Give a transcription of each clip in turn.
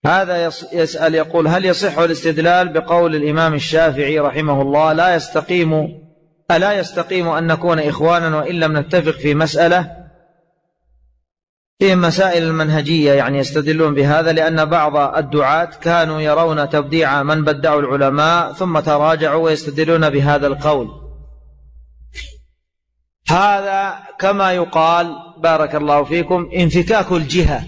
هذا يسأل يقول: هل يصح الاستدلال بقول الإمام الشافعي رحمه الله ألا يستقيم أن نكون إخوانا وإن لم نتفق في مسألة؟ في مسائل المنهجية يعني يستدلون بهذا، لأن بعض الدعاة كانوا يرون تبديع من بدعوا العلماء ثم تراجعوا ويستدلون بهذا القول. هذا كما يقال بارك الله فيكم انفكاك الجهة،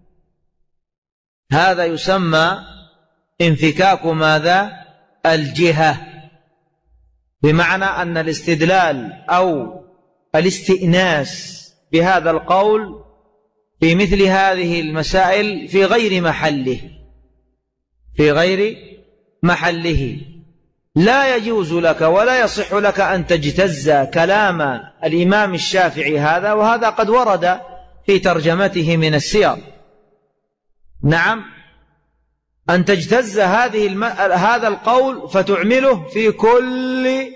هذا يسمى انفكاك ماذا؟ الجهة، بمعنى أن الاستدلال أو الاستئناس بهذا القول في مثل هذه المسائل في غير محله. لا يجوز لك ولا يصح لك أن تجتز كلام الإمام الشافعي هذا، وهذا قد ورد في ترجمته من السير. نعم، أن تجتز هذا القول فتعمله في كل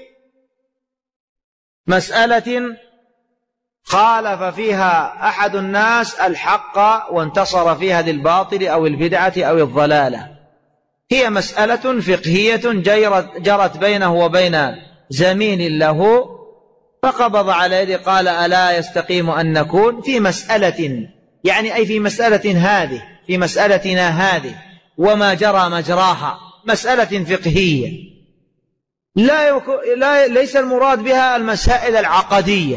مسألة خالف فيها أحد الناس الحق وانتصر فيها للباطل أو البدعة أو الضلالة. هي مسألة فقهية جرت بينه وبين زميل له، فقبض على يده قال: ألا يستقيم أن نكون في مسألة، يعني أي في مسألتنا هذه وما جرى مجراها، مسألة فقهية ليس المراد بها المسائل العقدية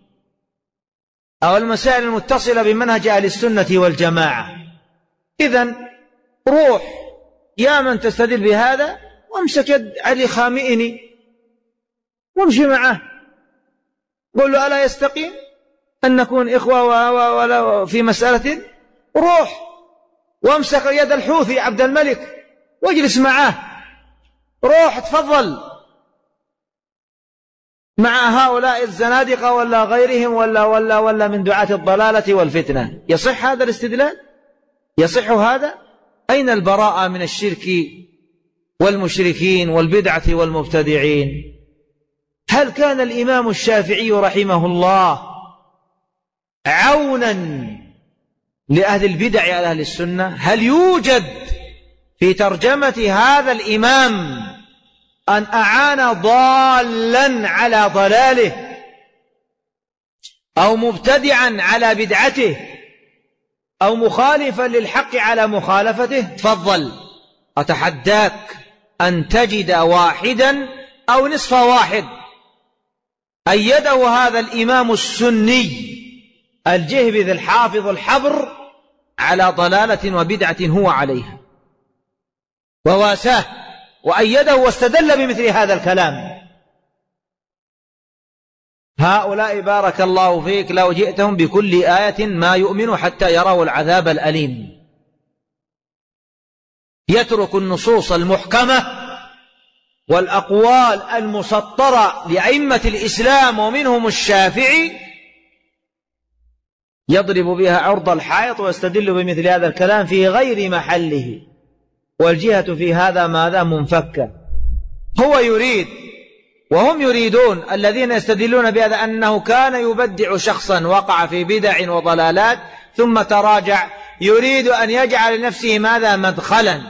أو المسائل المتصلة بمنهج أهل السنة والجماعة. إذن روح يا من تستدل بهذا وامسك يد علي خامئني وامشي معه، قل له: ألا يستقيم أن نكون إخوة ولا في مسألة؟ روح وامسك يد الحوثي عبد الملك واجلس معه، روح تفضل مع هؤلاء الزنادقة ولا غيرهم ولا من دعاة الضلالة والفتنة. يصح هذا الاستدلال؟ يصح هذا؟ أين البراءة من الشرك والمشركين والبدعة والمبتدعين؟ هل كان الإمام الشافعي رحمه الله عونا لأهل البدع على أهل السنة؟ هل يوجد في ترجمة هذا الإمام أن أعان ضالا على ضلاله أو مبتدعا على بدعته أو مخالفا للحق على مخالفته؟ تفضل، أتحداك أن تجد واحدا أو نصف واحد أيده هذا الإمام السني الجهبذ الحافظ الحبر على ضلالة وبدعة هو عليها، وواساه وأيده واستدل بمثل هذا الكلام. هؤلاء بارك الله فيك لو جئتهم بكل آية ما يؤمن حتى يروا العذاب الأليم. يترك النصوص المحكمة والأقوال المسطرة لأئمة الإسلام ومنهم الشافعي، يضرب بها عرض الحائط ويستدل بمثل هذا الكلام في غير محله، والجهة في هذا ماذا؟ منفكة. هو يريد وهم يريدون الذين يستدلون بهذا أنه كان يبدع شخصا وقع في بدع وضلالات ثم تراجع، يريد أن يجعل لنفسه ماذا؟ مدخلا،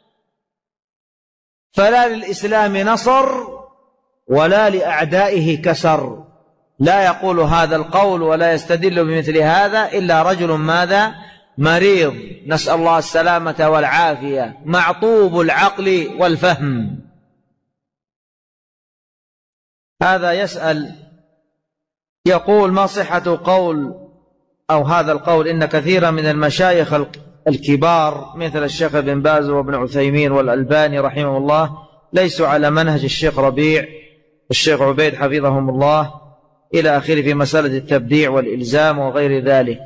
فلا للإسلام نصر ولا لأعدائه كسر. لا يقول هذا القول ولا يستدل بمثل هذا إلا رجل ماذا؟ مريض، نسأل الله السلامة والعافية، معطوب العقل والفهم. هذا يسأل يقول: ما صحة قول أو هذا القول إن كثيرا من المشايخ الكبار مثل الشيخ ابن باز وابن عثيمين والألباني رحمه الله ليسوا على منهج الشيخ ربيع والشيخ عبيد حفظهم الله إلى آخره في مسألة التبديع والإلزام وغير ذلك؟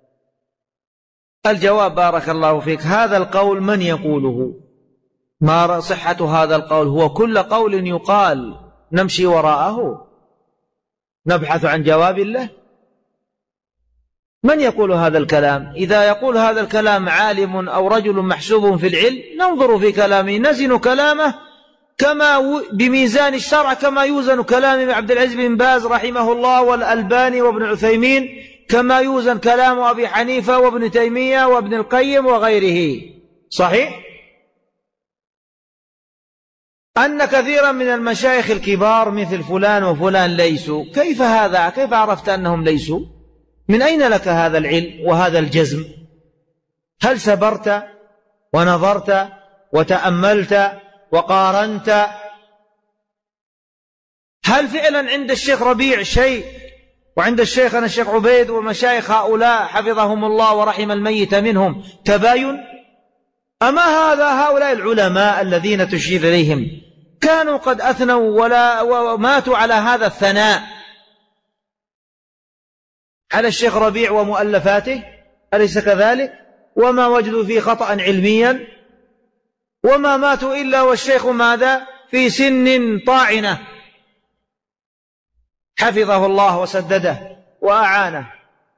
الجواب بارك الله فيك: هذا القول من يقوله؟ ما صحة هذا القول؟ هو كل قول يقال نمشي وراءه نبحث عن جواب الله؟ من يقول هذا الكلام؟ إذا يقول هذا الكلام عالم أو رجل محسوب في العلم ننظر في كلامه، نزن كلامه كما بميزان الشرع، كما يوزن كلام عبد العزيز بن باز رحمه الله والألباني وابن عثيمين، كما يوزن كلام أبي حنيفة وابن تيمية وابن القيم وغيره. صحيح؟ أن كثيرا من المشايخ الكبار مثل فلان وفلان ليسوا. كيف هذا؟ كيف عرفت أنهم ليسوا؟ من أين لك هذا العلم وهذا الجزم؟ هل سبرت ونظرت وتأملت وقارنت؟ هل فعلا عند الشيخ ربيع شيء وعند الشيخنا الشيخ عبيد ومشايخ هؤلاء حفظهم الله ورحم الميت منهم تباين؟ أما هؤلاء العلماء الذين تشير إليهم كانوا قد أثنوا وماتوا على هذا الثناء على الشيخ ربيع ومؤلفاته، أليس كذلك؟ وما وجدوا فيه خطأ علميا، وما ماتوا إلا والشيخ ماذا؟ في سن طاعنة، حفظه الله وسدده وأعانه.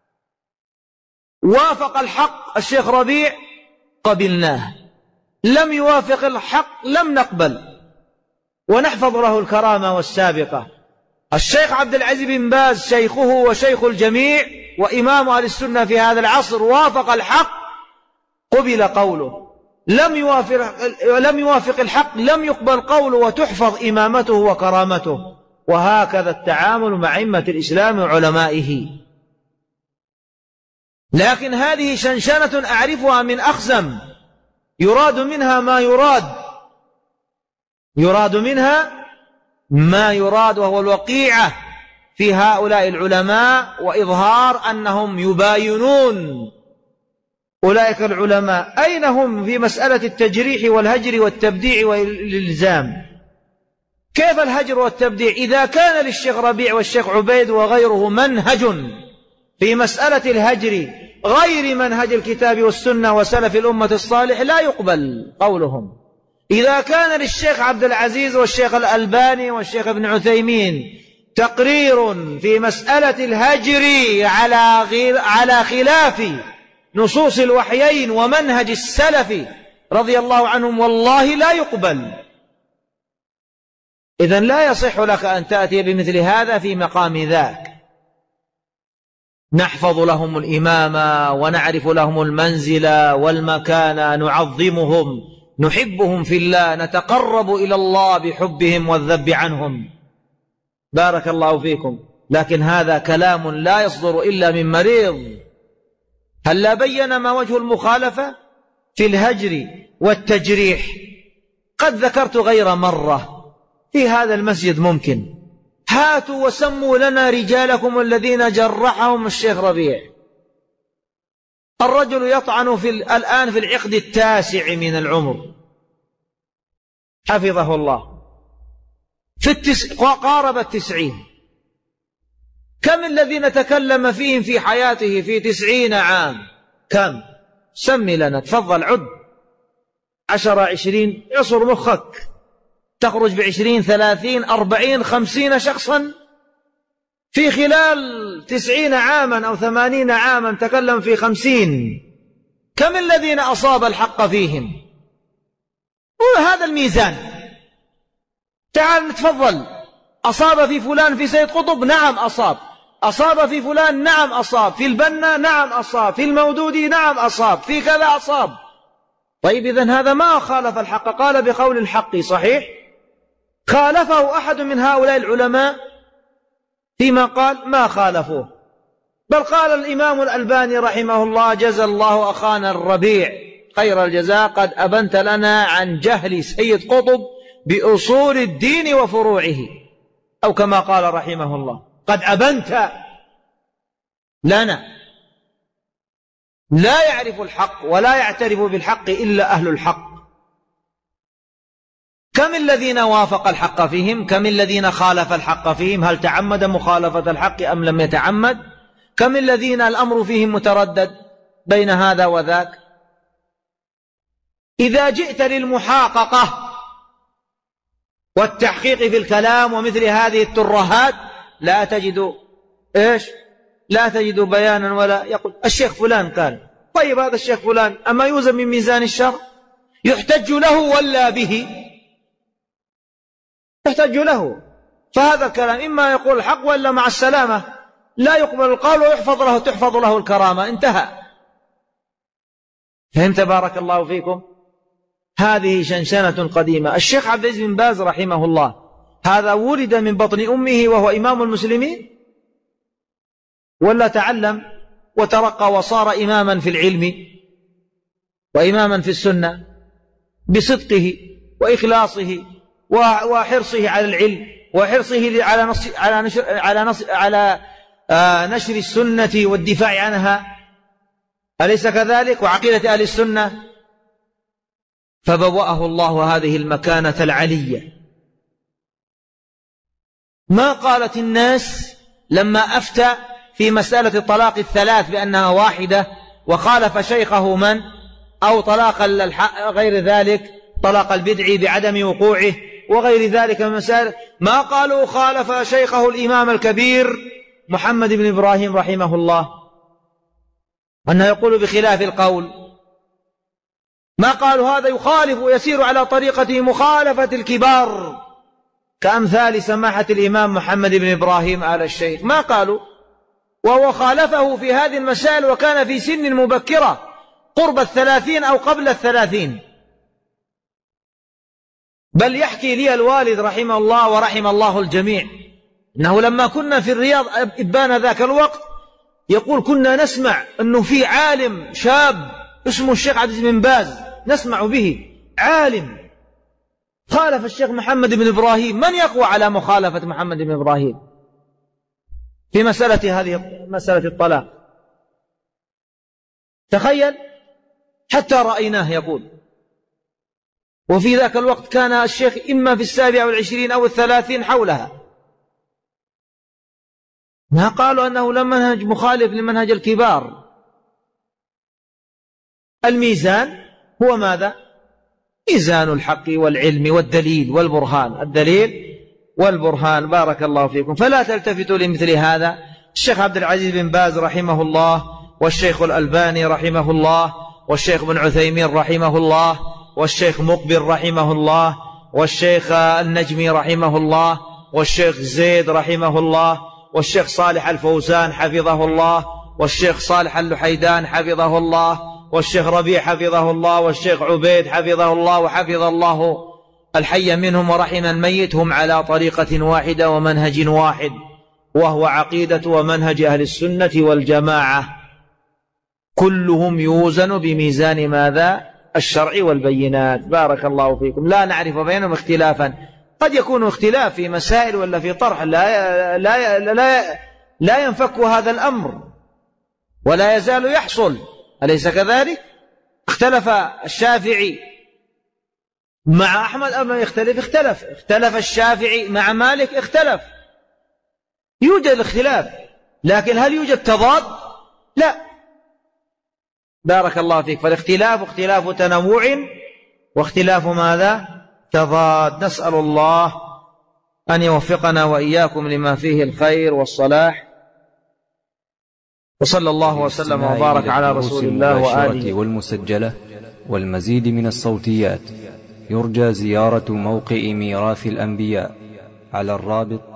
وافق الحق الشيخ ربيع قبلناه، لم يوافق الحق لم نقبل، ونحفظ له الكرامة والسابقة. الشيخ عبد العزيز بن باز شيخه وشيخ الجميع وإمام أهل السنة في هذا العصر وافق الحق قبل قوله، لم يوافق الحق لم يقبل قوله وتحفظ إمامته وكرامته. وهكذا التعامل مع أئمة الإسلام وعلمائه. لكن هذه شنشنة أعرفها من أخزم، يراد منها ما يراد وهو الوقيعة في هؤلاء العلماء، وإظهار أنهم يباينون أولئك العلماء. أين هم في مسألة التجريح والهجر والتبديع والإلزام؟ كيف الهجر والتبديع إذا كان للشيخ ربيع والشيخ عبيد وغيره منهج في مسألة الهجر غير منهج الكتاب والسنة وسلف الأمة الصالح لا يقبل قولهم. إذا كان للشيخ عبد العزيز والشيخ الألباني والشيخ ابن عثيمين تقرير في مسألة الهجر على خلاف نصوص الوحيين ومنهج السلف رضي الله عنهم والله لا يقبل. إذن لا يصح لك أن تأتي بمثل هذا في مقام ذاك. نحفظ لهم الإمامة ونعرف لهم المنزلة والمكانة، نعظمهم، نحبهم في الله، نتقرب إلى الله بحبهم والذب عنهم. بارك الله فيكم. لكن هذا كلام لا يصدر إلا من مريض. هل بين ما وجه المخالفة في الهجر والتجريح؟ قد ذكرت غير مرة في هذا المسجد. ممكن هاتوا وسموا لنا رجالكم الذين جرحهم الشيخ ربيع. الرجل يطعن الآن في العقد 9 من العمر حفظه الله، قارب 90. كم الذين تكلم فيهم في حياته في 90 عام؟ كم؟ سمي لنا، تفضل عد. 10 20 عصر مخك، تخرج ب20 30 40 50 شخصا في خلال 90 عاما أو 80 عاما تكلم في 50. كم الذين أصاب الحق فيهم؟ وهذا الميزان. تعال نتفضل. أصاب في فلان في سيد قطب؟ نعم أصاب. أصاب في فلان؟ نعم أصاب. في البنا؟ نعم أصاب. في المودودي؟ نعم أصاب. في كذا أصاب. طيب إذن هذا ما خالف الحق، قال بقول الحق، صحيح؟ خالفه أحد من هؤلاء العلماء فيما قال؟ ما خالفوه، بل قال الإمام الألباني رحمه الله: جزى الله أخانا الربيع خير الجزاء، قد أبنت لنا عن جهل سيد قطب بأصول الدين وفروعه، أو كما قال رحمه الله: قد أبنت لنا. لا يعرف الحق ولا يعترف بالحق إلا أهل الحق. كم الذين وافق الحق فيهم؟ كم الذين خالف الحق فيهم؟ هل تعمد مخالفة الحق أم لم يتعمد؟ كم الذين الأمر فيهم متردد بين هذا وذاك؟ إذا جئت للمحاققة والتحقيق في الكلام ومثل هذه الترهات لا تجد إيش؟ لا تجد بيانا، ولا يقول الشيخ فلان قال. طيب هذا الشيخ فلان أما يوزن من ميزان الشرع؟ يحتج له ولا به؟ يحتج له. فهذا الكلام إما يقول الحق ولا مع السلامة، لا يقبل القول وتحفظ له الكرامة، انتهى. فهمت؟ بارك الله فيكم. هذه شنشنة قديمة. الشيخ عبد العزيز بن باز رحمه الله هذا ولد من بطن أمه وهو إمام المسلمين، ولا تعلم وترقى وصار إماما في العلم وإماما في السنة بصدقه وإخلاصه وحرصه على العلم وحرصه على نشر السنة والدفاع عنها، أليس كذلك؟ وعقيدة أهل السنة. فبوأه الله هذه المكانة العلية. ما قالت الناس لما أفتى في مسألة الطلاق الثلاث بأنها واحدة وخالف شيخه من أو طلاق غير ذلك، طلاق البدع بعدم وقوعه وغير ذلك من مسائل، ما قالوا خالف شيخه الإمام الكبير محمد بن إبراهيم رحمه الله أنه يقول بخلاف القول، ما قالوا هذا يخالف ويسير على طريقة مخالفة الكبار كأمثال سماحة الإمام محمد بن إبراهيم آل الشيخ، ما قالوا. وهو خالفه في هذه المسائل وكان في سن مبكرة قرب 30 أو قبل 30، بل يحكي لي الوالد رحمه الله ورحم الله الجميع أنه لما كنا في الرياض إبان ذاك الوقت يقول كنا نسمع أنه في عالم شاب اسمه الشيخ عبد العزيز بن باز، نسمع به عالم خالف الشيخ محمد بن إبراهيم، من يقوى على مخالفة محمد بن إبراهيم في مسألة الطلاق؟ تخيل، حتى رأيناه يقول. وفي ذاك الوقت كان الشيخ إما في 27 أو 30 حولها. ما قالوا أنه لمنهج مخالف لمنهج الكبار. الميزان هو ماذا؟ ميزان الحق والعلم والدليل والبرهان، الدليل والبرهان. بارك الله فيكم. فلا تلتفتوا لمثل هذا. الشيخ عبد العزيز بن باز رحمه الله، والشيخ الألباني رحمه الله، والشيخ بن عثيمين رحمه الله، والشيخ مقبل رحمه الله، والشيخ النجمي رحمه الله، والشيخ زيد رحمه الله، والشيخ صالح الفوزان حفظه الله، والشيخ صالح اللحيدان حفظه الله، والشيخ ربيع حفظه الله، والشيخ عبيد حفظه الله، وحفظ الله الحي منهم ورحم الميت، هم على طريقة واحدة ومنهج واحد، وهو عقيدة ومنهج أهل السنة والجماعة، كلهم يوزن بميزان ماذا؟ الشرع والبينات. بارك الله فيكم. لا نعرف بينهم اختلافا، قد يكون اختلاف في مسائل ولا في طرح، لا ينفك هذا الأمر ولا يزال يحصل، أليس كذلك؟ اختلف الشافعي مع أحمد أم يختلف؟ اختلف الشافعي مع مالك، اختلف. يوجد اختلاف، لكن هل يوجد تضاد؟ لا. بارك الله فيك. فالاختلاف اختلاف تنوع واختلاف ماذا؟ تضاد. نسأل الله أن يوفقنا وإياكم لما فيه الخير والصلاح، وصلى الله وسلم وبارك على رسول الله وآله. والمسجلة والمزيد من الصوتيات يرجى زيارة موقع ميراث الأنبياء على الرابط